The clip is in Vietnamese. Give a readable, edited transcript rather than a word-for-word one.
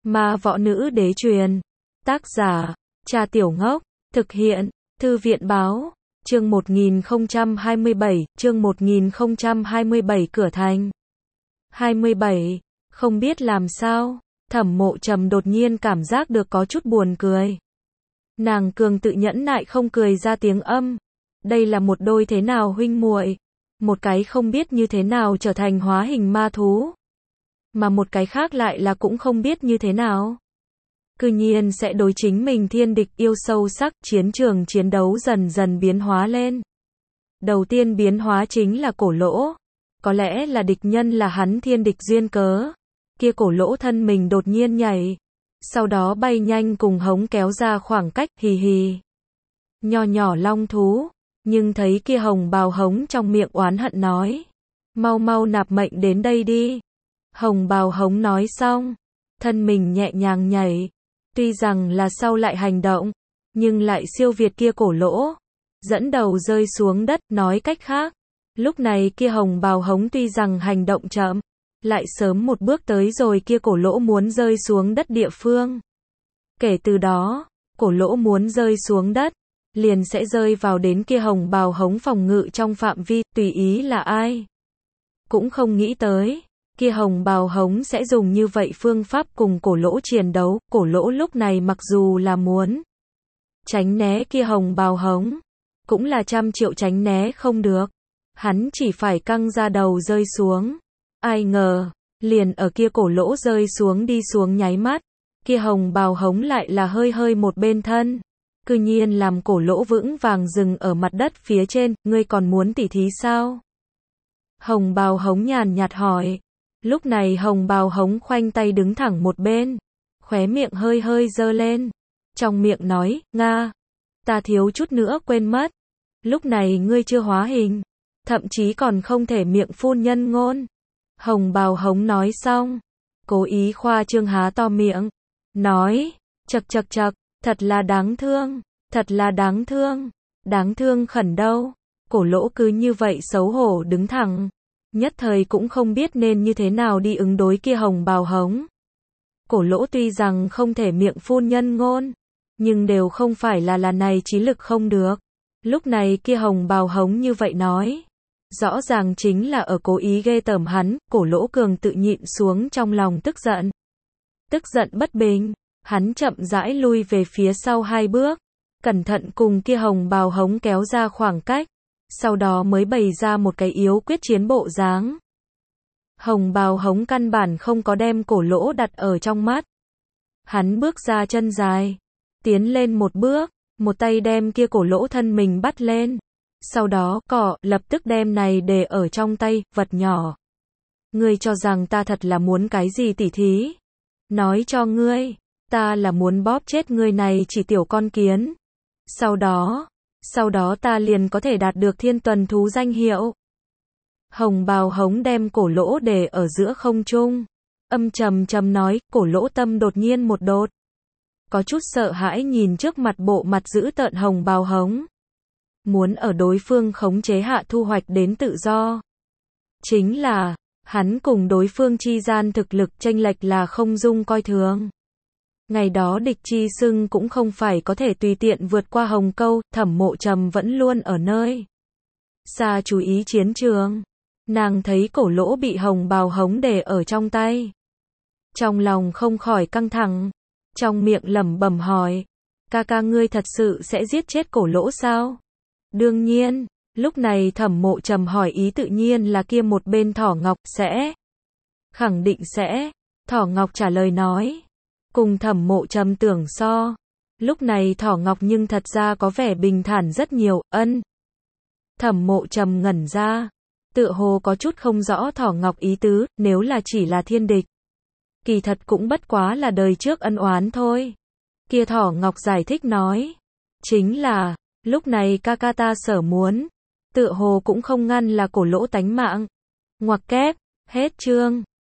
Ma Võ Nữ Đế truyền. Tác giả, Cha Tiểu Ngốc. Thực hiện, Thư viện Báo. Chương 1027, chương 1027 Cửa Thành. 27. Không biết làm sao, Thẩm Mộ Trầm đột nhiên cảm giác được có chút buồn cười. Nàng cường tự nhẫn nại không cười ra tiếng âm. Đây là một đôi thế nào huynh muội, một cái không biết như thế nào trở thành hóa hình ma thú, mà một cái khác lại là cũng không biết như thế nào cư nhiên sẽ đối chính mình thiên địch yêu sâu sắc. Chiến trường chiến đấu dần dần biến hóa lên. Đầu tiên biến hóa chính là Cổ Lỗ. Có lẽ là địch nhân là hắn thiên địch duyên cớ, kia Cổ Lỗ thân mình đột nhiên nhảy, sau đó bay nhanh cùng hống kéo ra khoảng cách. Hì hì. Nho nhỏ long thú, nhưng thấy kia hồng bào hống trong miệng oán hận nói, mau mau nạp mệnh đến đây đi. Hồng bào hống nói xong, thân mình nhẹ nhàng nhảy, tuy rằng là sau lại hành động, nhưng lại siêu việt kia Cổ Lỗ, dẫn đầu rơi xuống đất. Nói cách khác, lúc này kia hồng bào hống tuy rằng hành động chậm, lại sớm một bước tới rồi kia Cổ Lỗ muốn rơi xuống đất địa phương. Kể từ đó, Cổ Lỗ muốn rơi xuống đất, liền sẽ rơi vào đến kia hồng bào hống phòng ngự trong phạm vi, tùy ý là ai. Cũng không nghĩ tới, kia hồng bào hống sẽ dùng như vậy phương pháp cùng Cổ Lỗ chiến đấu. Cổ Lỗ lúc này mặc dù là muốn tránh né kia hồng bào hống, cũng là trăm triệu tránh né không được. Hắn chỉ phải căng ra đầu rơi xuống. Ai ngờ, liền ở kia Cổ Lỗ rơi xuống đi xuống nháy mắt, kia hồng bào hống lại là hơi hơi một bên thân, cư nhiên làm Cổ Lỗ vững vàng dừng ở mặt đất phía trên. Ngươi còn muốn tỉ thí sao? Hồng bào hống nhàn nhạt hỏi. Lúc này hồng bào hống khoanh tay đứng thẳng một bên, khóe miệng hơi hơi giơ lên, trong miệng nói, Nga, ta thiếu chút nữa quên mất. Lúc này ngươi chưa hóa hình, thậm chí còn không thể miệng phun nhân ngôn. Hồng bào hống nói xong, cố ý khoa trương há to miệng, nói, chậc chậc chậc, thật là đáng thương, thật là đáng thương khẩn đâu. Cổ Lỗ cứ như vậy xấu hổ đứng thẳng, nhất thời cũng không biết nên như thế nào đi ứng đối kia hồng bào hống. Cổ Lỗ tuy rằng không thể miệng phun nhân ngôn, nhưng đều không phải là này trí lực không được. Lúc này kia hồng bào hống như vậy nói, rõ ràng chính là ở cố ý ghê tởm hắn. Cổ Lỗ cường tự nhịn xuống trong lòng tức giận bất bình, hắn chậm rãi lui về phía sau 2 bước, cẩn thận cùng kia hồng bào hống kéo ra khoảng cách, sau đó mới bày ra một cái yếu quyết chiến bộ dáng. Hồng bào hống căn bản không có đem Cổ Lỗ đặt ở trong mắt. Hắn bước ra chân dài, tiến lên một bước, một tay đem kia Cổ Lỗ thân mình bắt lên, sau đó lập tức đem này để ở trong tay, vật nhỏ. Ngươi cho rằng ta thật là muốn cái gì tỉ thí? Nói cho ngươi, ta là muốn bóp chết ngươi này chỉ tiểu con kiến. Sau đó ta liền có thể đạt được thiên tuần thú danh hiệu. Hồng bào hống đem Cổ Lỗ để ở giữa không trung, âm trầm trầm nói. Cổ Lỗ tâm đột nhiên một đột, có chút sợ hãi nhìn trước mặt bộ mặt dữ tợn hồng bào hống. Muốn ở đối phương khống chế hạ thu hoạch đến tự do. Chính là, hắn cùng đối phương chi gian thực lực chênh lệch là không dung coi thường. Ngày đó địch chi xưng cũng không phải có thể tùy tiện vượt qua Hồng Câu. Thẩm Mộ Trầm vẫn luôn ở nơi xa chú ý chiến trường. Nàng thấy Cổ Lỗ bị hồng bào hống để ở trong tay, trong lòng không khỏi căng thẳng, trong miệng lẩm bẩm hỏi, ca ngươi thật sự sẽ giết chết Cổ Lỗ sao? Đương nhiên. Lúc này Thẩm Mộ Trầm hỏi ý tự nhiên là kia một bên Thỏ Ngọc sẽ. Khẳng định sẽ. Thỏ Ngọc trả lời nói. Cùng Thẩm Mộ Trầm tưởng so, lúc này Thỏ Ngọc nhưng thật ra có vẻ bình thản rất nhiều. Ân. Thẩm Mộ Trầm ngẩn ra, tựa hồ có chút không rõ Thỏ Ngọc ý tứ. Nếu là chỉ là thiên địch, kỳ thật cũng bất quá là đời trước ân oán thôi. Kia Thỏ Ngọc giải thích nói, chính là, lúc này ca ta sở muốn, tựa hồ cũng không ngăn là Cổ Lỗ tánh mạng. Ngoặc kép, hết chương.